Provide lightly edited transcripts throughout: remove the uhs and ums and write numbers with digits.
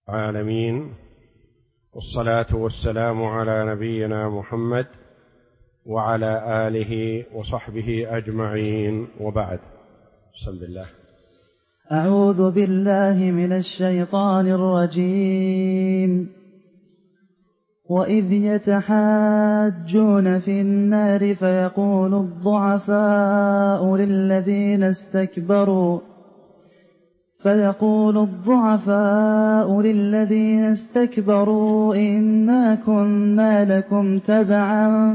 العالمين، والصلاة والسلام على نبينا محمد وعلى آله وصحبه أجمعين، وبعد. بسم الله. أعوذ بالله من الشيطان الرجيم. وإذ يتحاجون في النار فيقول الضعفاء للذين استكبروا إنا كنا لكم تبعا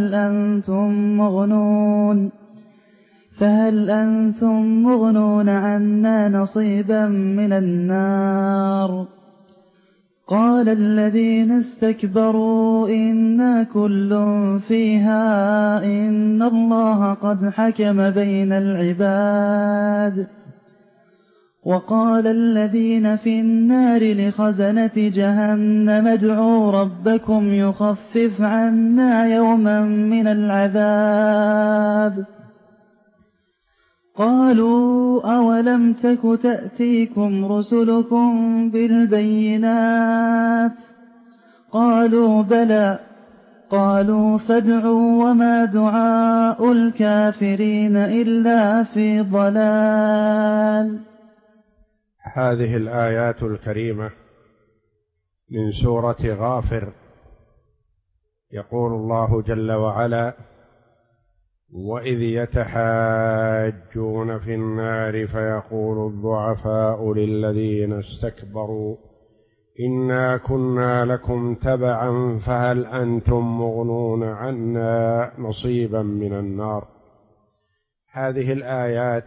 فهل أنتم مغنون عنا نصيبا من النار. قال الذين استكبروا إنا كل فيها إن الله قد حكم بين العباد. وقال الذين في النار لخزنة جهنم ادعوا ربكم يخفف عنا يوما من العذاب. قالوا أولم تك تأتيكم رسلكم بالبينات؟ قالوا بلى. قالوا فادعوا وما دعاء الكافرين إلا في ضلال. هذه الآيات الكريمة من سورة غافر. يقول الله جل وعلا: وإذ يتحاجون في النار فيقول الضعفاء للذين استكبروا إنا كنا لكم تبعا فهل أنتم مغنون عنا نصيبا من النار. هذه الآيات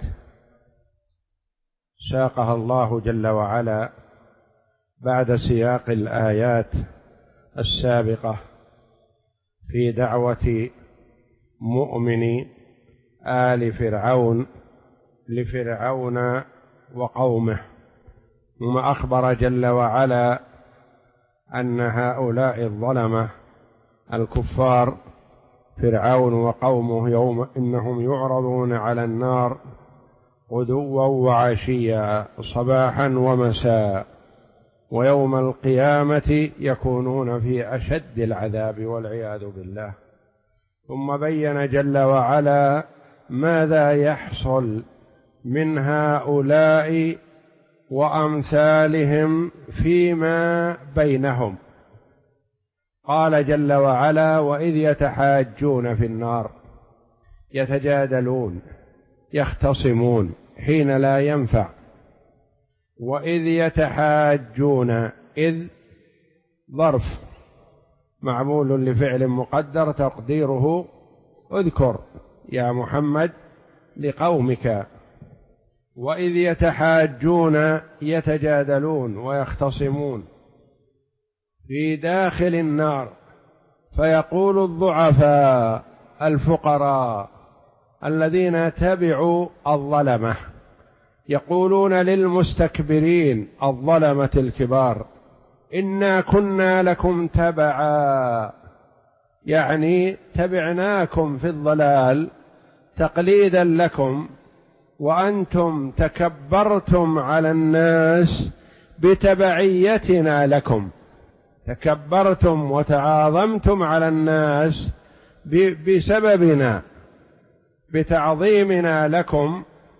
ساقها الله جل وعلا بعد سياق الآيات السابقة في دعوة مؤمن آل فرعون لفرعون وقومه، ثم أخبر جل وعلا أن هؤلاء الظلمة الكفار فرعون وقومه يوم إنهم يعرضون على النار غدوا وعشيا صباحا ومساء، ويوم القيامة يكونون في أشد العذاب والعياذ بالله. ثم بين جل وعلا ماذا يحصل من هؤلاء وأمثالهم فيما بينهم. قال جل وعلا: وإذ يتحاجون في النار، يتجادلون يختصمون حين لا ينفع. وإذ يتحاجون، إذ ظرف معمول لفعل مقدر تقديره اذكر يا محمد لقومك. وإذ يتحاجون يتجادلون ويختصمون في داخل النار، فيقول الضعفاء الفقراء الذين تبعوا الظلمة يقولون للمستكبرين الظلمة الكبار: إنا كنا لكم تبعا، يعني تبعناكم في الضلال تقليدا لكم، وأنتم تكبرتم على الناس بتبعيتنا لكم، تكبرتم وتعاظمتم على الناس بسببنا بتعظيمنا لكم،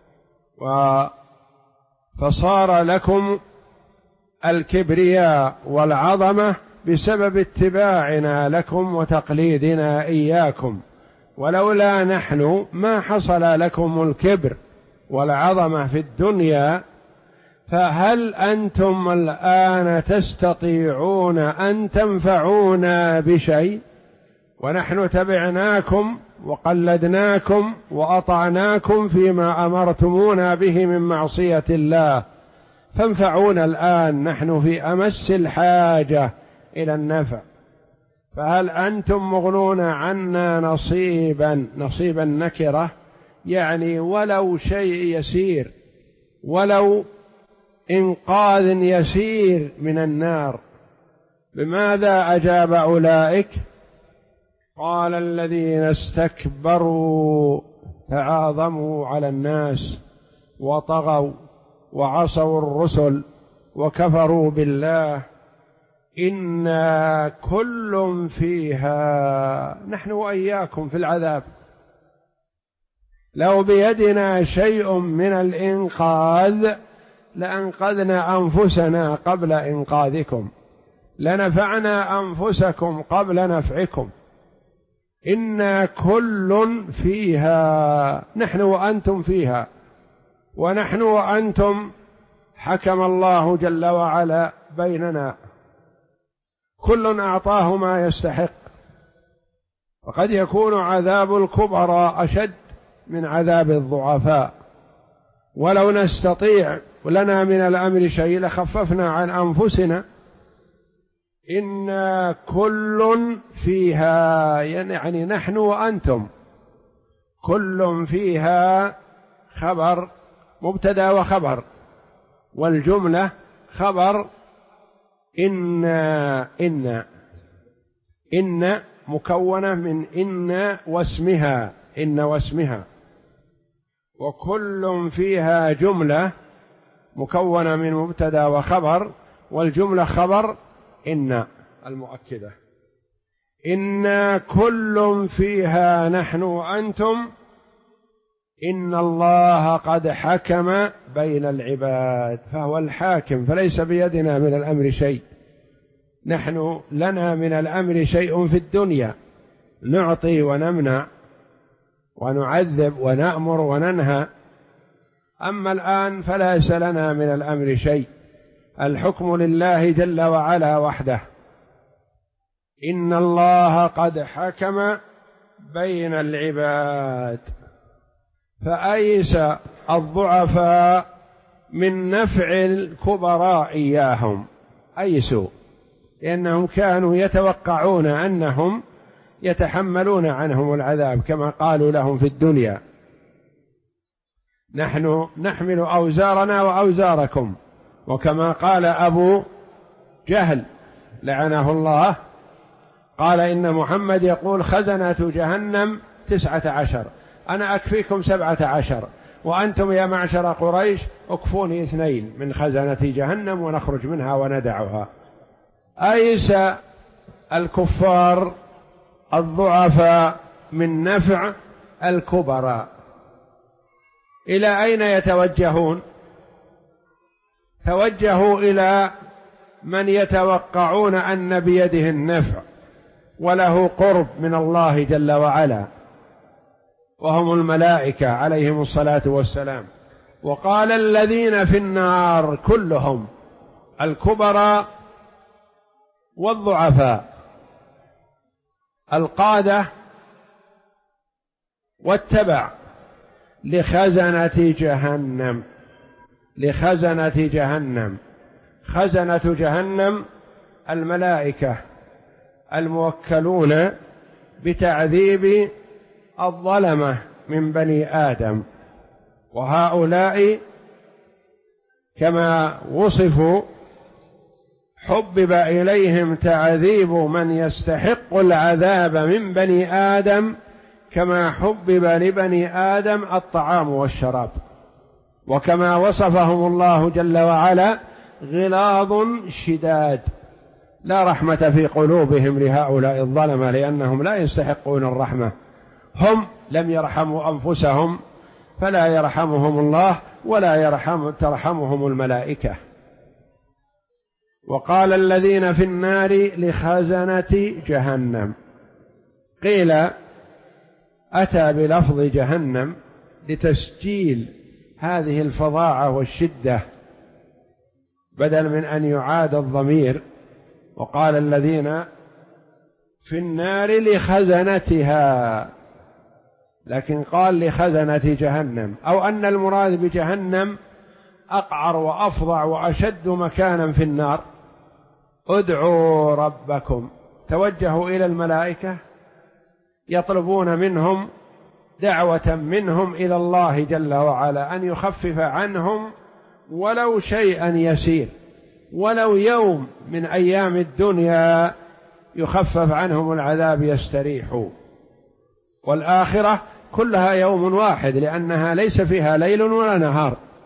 فصار لكم الكبرياء والعظمة بسبب اتباعنا لكم وتقليدنا إياكم، ولولا نحن ما حصل لكم الكبر والعظمة في الدنيا. فهل أنتم الآن تستطيعون أن تنفعونا بشيء ونحن تبعناكم وقلدناكم وأطعناكم فيما أمرتمونا به من معصية الله؟ فانفعونا الآن، نحن في أمس الحاجة إلى النفع. فهل أنتم مغنون عنا نصيبا نكرة، يعني ولو شيء يسير، ولو إنقاذ يسير من النار. بماذا أجاب أولئك؟ قال الذين استكبروا تعاظموا على الناس وطغوا وعصوا الرسل وكفروا بالله إنا كل فيها، نحن وإياكم في العذاب. لو بيدنا شيء من الإنقاذ لأنقذنا أنفسنا قبل إنقاذكم، لنفعنا أنفسكم قبل نفعكم. إنا كل فيها، نحن وأنتم فيها، ونحن وأنتم حكم الله جل وعلا بيننا، كل أعطاه ما يستحق. وقد يكون عذاب الكبراء أشد من عذاب الضعفاء، ولو نستطيع لنا من الأمر شيء لخففنا عن أنفسنا. إنا كل فيها، يعني نحن وأنتم، كل فيها خبر مبتدأ وخبر، والجملة خبر إن مكونة من إن واسمها، وكل فيها جملة مكونة من مبتدأ وخبر، والجملة خبر إن المؤكدة. إنا كل فيها نحن وأنتم إن الله قد حكم بين العباد، فهو الحاكم، فليس بيدنا من الأمر شيء. نحن لنا من الأمر شيء في الدنيا، نعطي ونمنع ونعذب ونأمر وننهى، أما الآن فليس لنا من الأمر شيء، الحكم لله جل وعلا وحده. إن الله قد حكم بين العباد. فأيس الضعفاء من نفع الكبراء إياهم، أيسوا، لأنهم كانوا يتوقعون أنهم يتحملون عنهم العذاب، كما قالوا لهم في الدنيا: نحن نحمل أوزارنا وأوزاركم. وكما قال أبو جهل لعنه الله، قال: إن محمد يقول خزنة جهنم 19، أنا أكفيكم 17، وأنتم يا معشر قريش أكفوني 2 من خزنة جهنم ونخرج منها وندعها. أيس الكفار الضعفاء من نفع الكبراء. إلى أين يتوجهون؟ توجهوا إلى من يتوقعون أن بيده النفع وله قرب من الله جل وعلا، وهم الملائكة عليهم الصلاة والسلام. وقال الذين في النار كلهم الكبراء والضعفاء، القادة والتبع، لخزنة جهنم. لخزنة جهنم، خزنة جهنم الملائكة الموكلون بتعذيب الظلمة من بني آدم، وهؤلاء كما وصفوا حبب إليهم تعذيب من يستحق العذاب من بني آدم، كما حبب لبني آدم الطعام والشراب. وكما وصفهم الله جل وعلا: غلاظ شداد، لا رحمة في قلوبهم لهؤلاء الظلمة، لأنهم لا يستحقون الرحمة. هم لم يرحموا أنفسهم، فلا يرحمهم الله ولا ترحمهم الملائكة. وقال الذين في النار لخزنة جهنم، قيل أتى بلفظ جهنم لتسجيل هذه الفظاعة والشدة بدل من أن يعاد الضمير، وقال الذين في النار لخزنتها، لكن قال لخزنة جهنم، أو أن المراد بجهنم أقعر وأفظع وأشد مكانا في النار. ادعوا ربكم، توجهوا إلى الملائكة يطلبون منهم دعوة منهم إلى الله جل وعلا أن يخفف عنهم ولو شيئا يسير، ولو يوم من أيام الدنيا يخفف عنهم العذاب يستريحوا. والآخرة كلها يوم واحد، لأنها ليس فيها ليل ولا نهار،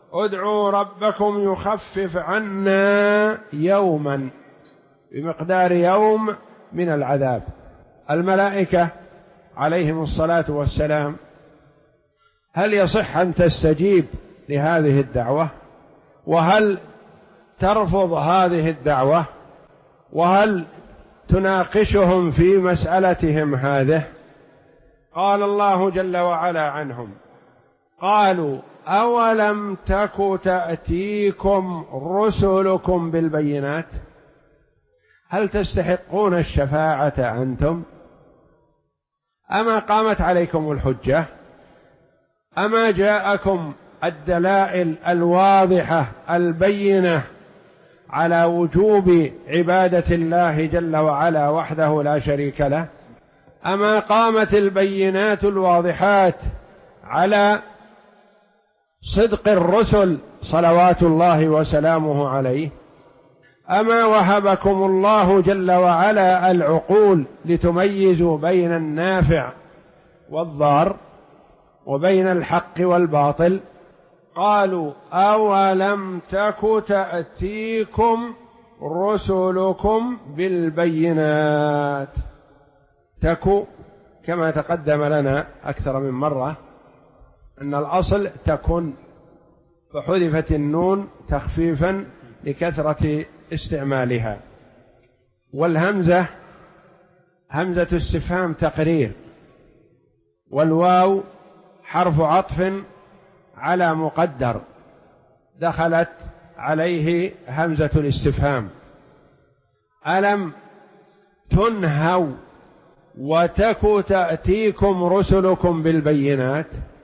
ادعوا ربكم يخفف عنا يوما بمقدار يوم من العذاب. الملائكة عليهم الصلاة والسلام هل يصح أن تستجيب لهذه الدعوة؟ وهل ترفض هذه الدعوة؟ وهل تناقشهم في مسألتهم هذه؟ قال الله جل وعلا عنهم: قالوا أولم تك تأتيكم رسلكم بالبينات؟ هل تستحقون الشفاعة أنتم؟ أما قامت عليكم الحجة؟ أما جاءكم الدلائل الواضحة البينة على وجوب عبادة الله جل وعلا وحده لا شريك له؟ أما قامت البينات الواضحات على صدق الرسل صلوات الله وسلامه عليه؟ أما وهبكم الله جل وعلا العقول لتميزوا بين النافع والضار وبين الحق والباطل؟ قالوا أولم تك تأتيكم رسلكم بالبينات. تك كما تقدم لنا أكثر من مرة أن الأصل تكن، فحذفت النون تخفيفا لكثرة استعمالها، والهمزة همزة استفهام تقرير، والواو حرف عطف على مقدر دخلت عليه همزة الاستفهام. ألم تنهوا وتك تأتيكم رسلكم بالبينات؟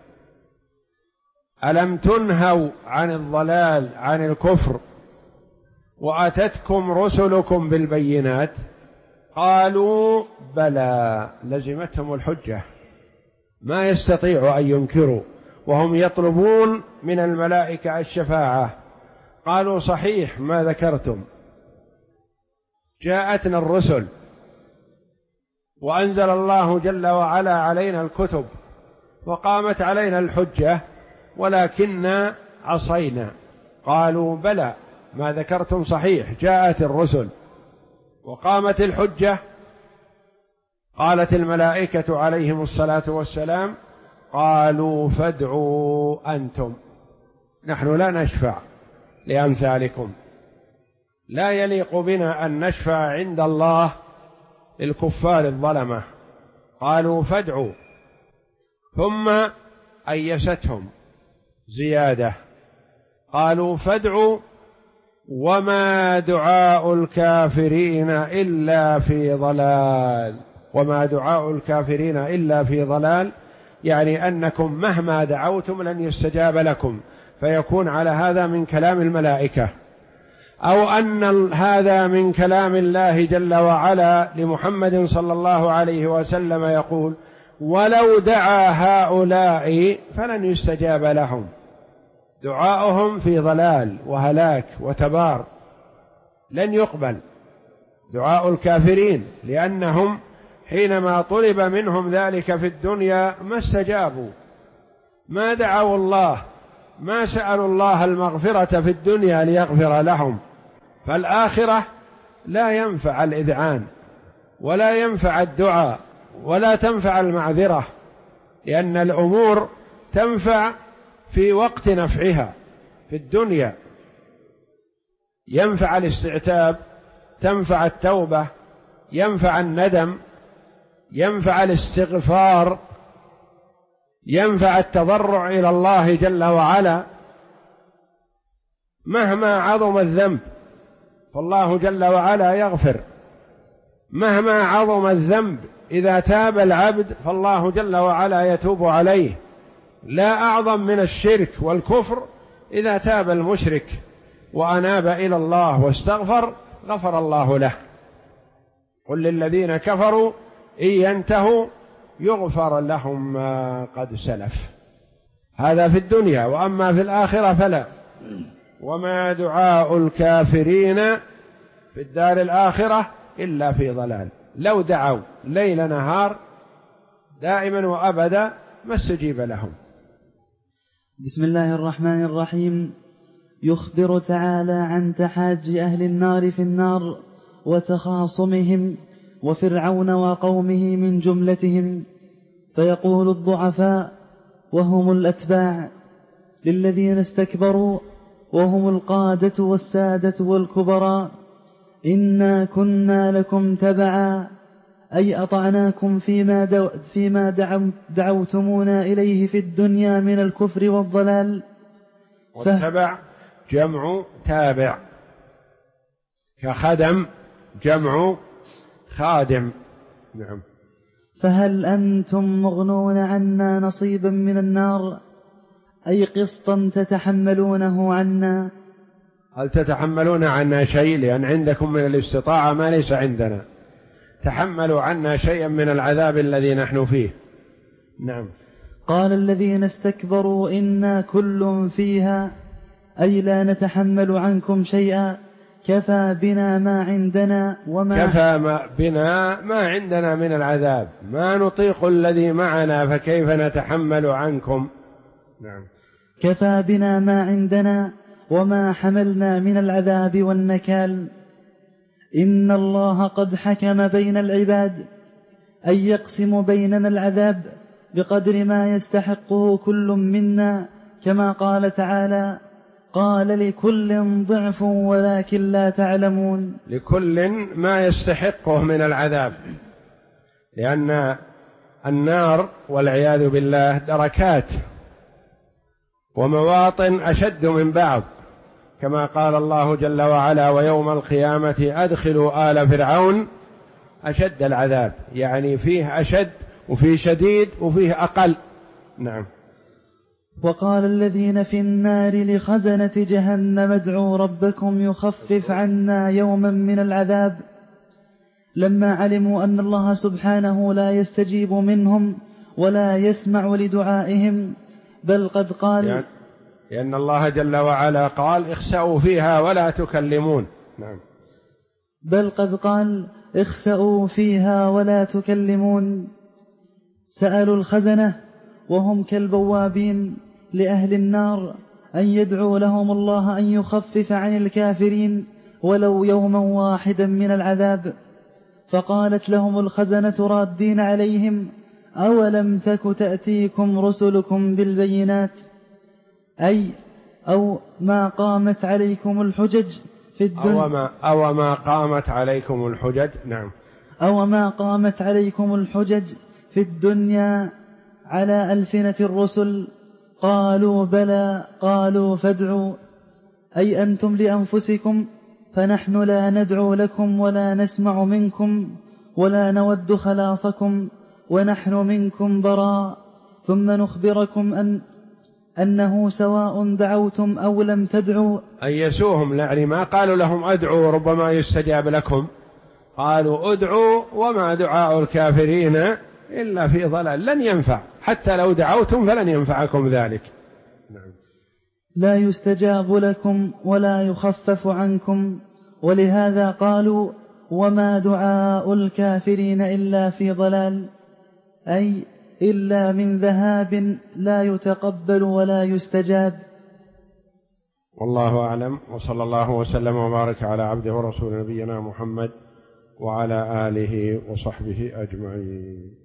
ألم تنهوا عن الضلال عن الكفر وأتتكم رسلكم بالبينات؟ قالوا بلى، لزمتهم الحجة، ما يستطيعوا أن ينكروا وهم يطلبون من الملائكة الشفاعة. قالوا صحيح ما ذكرتم، جاءتنا الرسل وأنزل الله جل وعلا علينا الكتب وقامت علينا الحجة ولكننا عصينا. قالوا بلى ما ذكرتم صحيح، جاءت الرسل وقامت الحجة. قالت الملائكة عليهم الصلاة والسلام: قالوا فادعوا أنتم، نحن لا نشفع لأمثالكم، لا يليق بنا أن نشفع عند الله للكفار الظلمة. قالوا فادعوا، ثم أيستهم زيادة، قالوا فادعوا وما دعاء الكافرين إلا في ضلال. وما دعاء الكافرين إلا في ضلال، يعني أنكم مهما دعوتم لن يستجاب لكم، فيكون على هذا من كلام الملائكة، أو أن هذا من كلام الله جل وعلا لمحمد صلى الله عليه وسلم يقول: ولو دعا هؤلاء فلن يستجاب لهم. دعاؤهم في ضلال وهلاك وتبار، لن يقبل دعاء الكافرين، لأنهم حينما طلب منهم ذلك في الدنيا ما استجابوا، ما دعوا الله، ما سألوا الله المغفرة في الدنيا ليغفر لهم. فالآخرة لا ينفع الإذعان ولا ينفع الدعاء ولا تنفع المعذرة، لأن الأمور تنفع في وقت نفعها في الدنيا، ينفع الاستعتاب، تنفع التوبة، ينفع الندم، ينفع الاستغفار، ينفع التضرع إلى الله جل وعلا. مهما عظم الذنب فالله جل وعلا يغفر، مهما عظم الذنب إذا تاب العبد فالله جل وعلا يتوب عليه. لا أعظم من الشرك والكفر إذا تاب المشرك وأناب إلى الله واستغفر غفر الله له. قل للذين كفروا إن ينتهوا يغفر لهم ما قد سلف. هذا في الدنيا، وأما في الآخرة فلا. وما دعاء الكافرين في الدار الآخرة إلا في ضلال. لو دعوا ليل نهار دائما وأبدا ما استجيب لهم. بسم الله الرحمن الرحيم. يخبر تعالى عن تحاج أهل النار في النار وتخاصمهم وفرعون وقومه من جملتهم، فيقول الضعفاء وهم الأتباع للذين استكبروا وهم القادة والسادة والكبراء: إنا كنا لكم تبعا، أي أطعناكم فيما دعوتمونا إليه في الدنيا من الكفر والضلال. والتبع جمع تابع، كخدم جمع خادم. نعم. فهل أنتم مغنون عنا نصيبا من النار، أي قسطا تتحملونه عنا؟ هل تتحملون عنا شيء؟ لأن عندكم من الاستطاعة ما ليس عندنا، تحملوا عنا شيئا من العذاب الذي نحن فيه. نعم. قال الذين استكبروا إنا كل فيها، أي لا نتحمل عنكم شيئا، كفى بنا ما عندنا ما عندنا من العذاب، ما نطيق الذي معنا، فكيف نتحمل عنكم؟ نعم. كفى بنا ما عندنا وما حملنا من العذاب والنكال. إن الله قد حكم بين العباد، أي يقسم بيننا العذاب بقدر ما يستحقه كل منا، كما قال تعالى: قال لكل ضعف ولكن لا تعلمون. لكل ما يستحقه من العذاب، لأن النار والعياذ بالله دركات ومواطن أشد من بعض، كما قال الله جل وعلا: ويوم القيامة أدخلوا آل فرعون أشد العذاب، يعني فيه أشد وفيه شديد وفيه أقل. نعم. وقال الذين في النار لخزنة جهنم ادعوا ربكم يخفف عنا يوما من العذاب، لما علموا أن الله سبحانه لا يستجيب منهم ولا يسمع لدعائهم، بل قد قال لأن الله جل وعلا قال: اخسأوا فيها ولا تكلمون. نعم. بل قد قال: اخسأوا فيها ولا تكلمون. سألوا الخزنة وهم كالبوابين لأهل النار أن يدعوا لهم الله أن يخفف عن الكافرين ولو يوما واحدا من العذاب، فقالت لهم الخزنة رادين عليهم: أولم تك تأتيكم رسلكم بالبينات، أو ما قامت عليكم الحجج في الدنيا، أو ما قامت عليكم الحجج. نعم. أو ما قامت عليكم الحجج في الدنيا على ألسنة الرسل؟ قالوا بلى. قالوا فادعوا، أي أنتم لأنفسكم، فنحن لا ندعو لكم ولا نسمع منكم ولا نود خلاصكم، ونحن منكم براء، ثم نخبركم أنه سواء دعوتم أو لم تدعوا. أيسوهم، يعني ما قالوا لهم أدعوا ربما يستجاب لكم، قالوا أدعوا وما دعاء الكافرين إلا في ضلال، لن ينفع، حتى لو دعوتم فلن ينفعكم ذلك. نعم. لا يستجاب لكم ولا يخفف عنكم، ولهذا قالوا: وما دعاء الكافرين إلا في ضلال، أي إلا من ذهاب لا يتقبل ولا يستجاب. والله أعلم، وصلى الله وسلم وبارك على عبده ورسول نبينا محمد وعلى آله وصحبه أجمعين.